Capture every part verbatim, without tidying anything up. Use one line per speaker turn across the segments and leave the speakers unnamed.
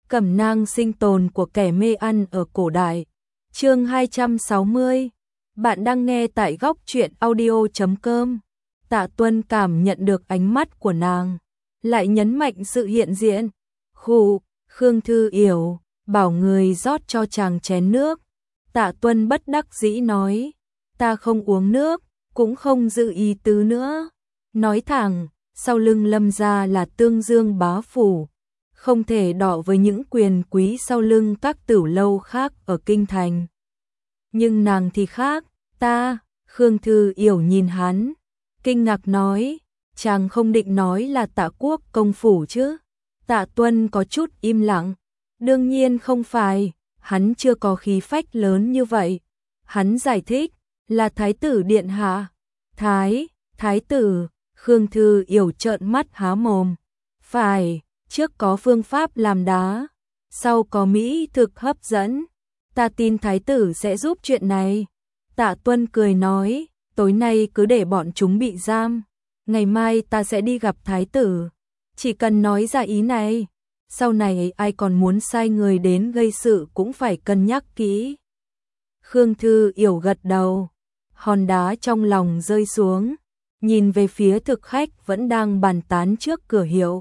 Cẩm nang sinh tồn của kẻ mê ăn ở cổ đại. Chương hai trăm sáu mươi. Bạn đang nghe tại góc truyện audio chấm com. Tạ Tuân cảm nhận được ánh mắt của nàng, lại nhấn mạnh sự hiện diện. Khụ, Khương Thư Yểu, bảo người rót cho chàng chén nước. Tạ Tuân bất đắc dĩ nói, ta không uống nước, cũng không dự ý tứ nữa. Nói thẳng, sau lưng Lâm gia là Tương Dương bá phủ, không thể đọ với những quyền quý sau lưng các tửu lâu khác ở kinh thành. Nhưng nàng thì khác, ta, Khương Thư Yểu nhìn hắn, kinh ngạc nói, chàng không định nói là Tạ Quốc công phủ chứ? Tạ Tuân có chút im lặng, đương nhiên không phải, hắn chưa có khí phách lớn như vậy. Hắn giải thích, là thái tử điện hạ. Thái, thái tử, Khương Thư Yểu trợn mắt há mồm. Phải, trước có phương pháp làm đá, sau có mỹ thực hấp dẫn. Ta tin thái tử sẽ giúp chuyện này. Tạ Tuân cười nói, tối nay cứ để bọn chúng bị giam, ngày mai ta sẽ đi gặp thái tử. Chỉ cần nói ra ý này, sau này ai còn muốn sai người đến gây sự cũng phải cân nhắc kỹ. Khương Thư Yểu gật đầu, hòn đá trong lòng rơi xuống, nhìn về phía thực khách vẫn đang bàn tán trước cửa hiệu.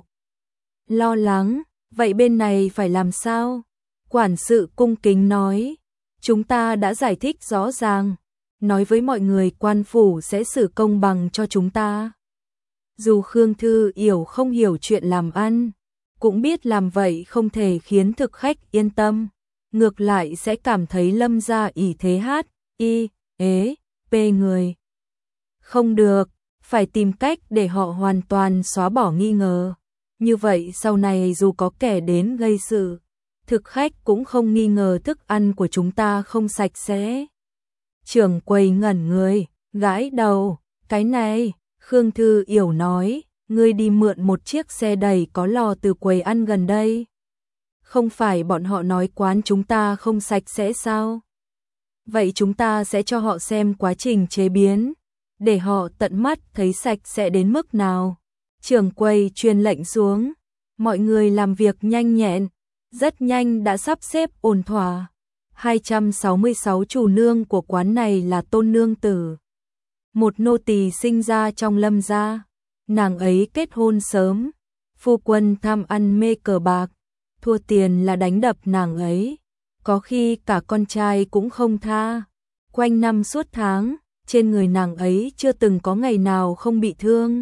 Lo lắng, vậy bên này phải làm sao? Quản sự cung kính nói, chúng ta đã giải thích rõ ràng, nói với mọi người quan phủ sẽ xử công bằng cho chúng ta. Dù Khương Thư Yểu không hiểu chuyện làm ăn, cũng biết làm vậy không thể khiến thực khách yên tâm, ngược lại sẽ cảm thấy Lâm gia ỷ thế hát, y, ế, pê người. Không được, phải tìm cách để họ hoàn toàn xóa bỏ nghi ngờ. Như vậy sau này dù có kẻ đến gây sự, thực khách cũng không nghi ngờ thức ăn của chúng ta không sạch sẽ. Trưởng quầy ngẩn người, gãi đầu, cái này, Khương Thư Yểu nói, ngươi đi mượn một chiếc xe đẩy có lò từ quầy ăn gần đây. Không phải bọn họ nói quán chúng ta không sạch sẽ sao? Vậy chúng ta sẽ cho họ xem quá trình chế biến, để họ tận mắt thấy sạch sẽ đến mức nào. Trưởng quầy truyền lệnh xuống, mọi người làm việc nhanh nhẹn, rất nhanh đã sắp xếp ổn thỏa. hai trăm sáu mươi sáu chủ nương của quán này là Tôn nương tử, một nô tỳ sinh ra trong Lâm gia. Nàng ấy kết hôn sớm, phu quân tham ăn mê cờ bạc, thua tiền là đánh đập nàng ấy, có khi cả con trai cũng không tha. Quanh năm suốt tháng, trên người nàng ấy chưa từng có ngày nào không bị thương.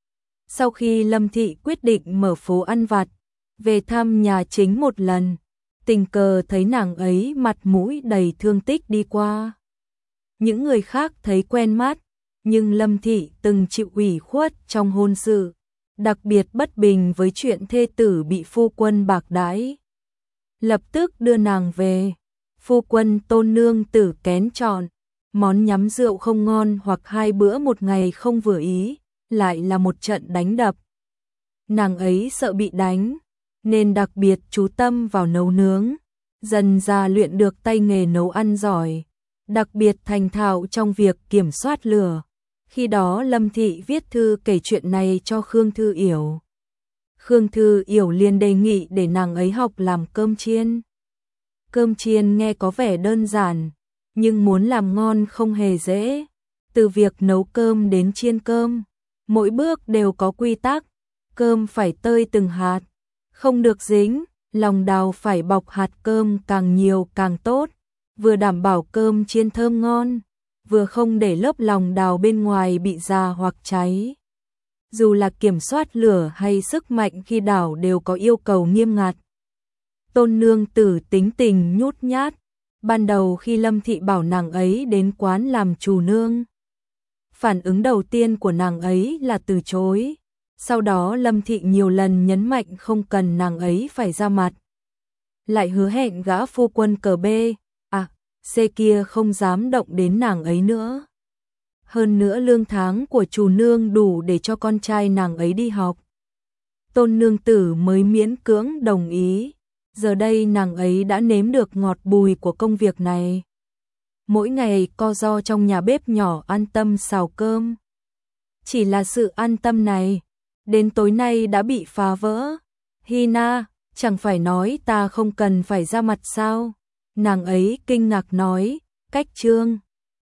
Sau khi Lâm thị quyết định mở phố ăn vặt, về thăm nhà chính một lần, tình cờ thấy nàng ấy mặt mũi đầy thương tích đi qua. Những người khác thấy quen mắt, nhưng Lâm thị từng chịu ủy khuất trong hôn sự, đặc biệt bất bình với chuyện thê tử bị phu quân bạc đãi. Lập tức đưa nàng về, phu quân Tôn nương tử kén chọn, món nhắm rượu không ngon hoặc hai bữa một ngày không vừa ý, lại là một trận đánh đập. Nàng ấy sợ bị đánh, nên đặc biệt chú tâm vào nấu nướng, dần ra luyện được tay nghề nấu ăn giỏi, đặc biệt thành thạo trong việc kiểm soát lửa. Khi đó Lâm thị viết thư kể chuyện này cho Khương Thư Yểu. Khương Thư Yểu liền đề nghị để nàng ấy học làm cơm chiên. Cơm chiên nghe có vẻ đơn giản, nhưng muốn làm ngon không hề dễ. Từ việc nấu cơm đến chiên cơm, mỗi bước đều có quy tắc. Cơm phải tơi từng hạt, không được dính, lòng đào phải bọc hạt cơm càng nhiều càng tốt, vừa đảm bảo cơm chiên thơm ngon, vừa không để lớp lòng đào bên ngoài bị già hoặc cháy. Dù là kiểm soát lửa hay sức mạnh khi đảo đều có yêu cầu nghiêm ngặt. Tôn nương tử tính tình nhút nhát, ban đầu khi Lâm thị bảo nàng ấy đến quán làm chủ nương, phản ứng đầu tiên của nàng ấy là từ chối. Sau đó Lâm thị nhiều lần nhấn mạnh không cần nàng ấy phải ra mặt, lại hứa hẹn gã phu quân cờ B, à, C kia không dám động đến nàng ấy nữa. Hơn nữa lương tháng của chủ nương đủ để cho con trai nàng ấy đi học. Tôn nương tử mới miễn cưỡng đồng ý. Giờ đây nàng ấy đã nếm được ngọt bùi của công việc này. Mỗi ngày co ro trong nhà bếp nhỏ an tâm xào cơm. Chỉ là sự an tâm này, đến tối nay đã bị phá vỡ. Hina, chẳng phải nói ta không cần phải ra mặt sao? Nàng ấy kinh ngạc nói, cách Trương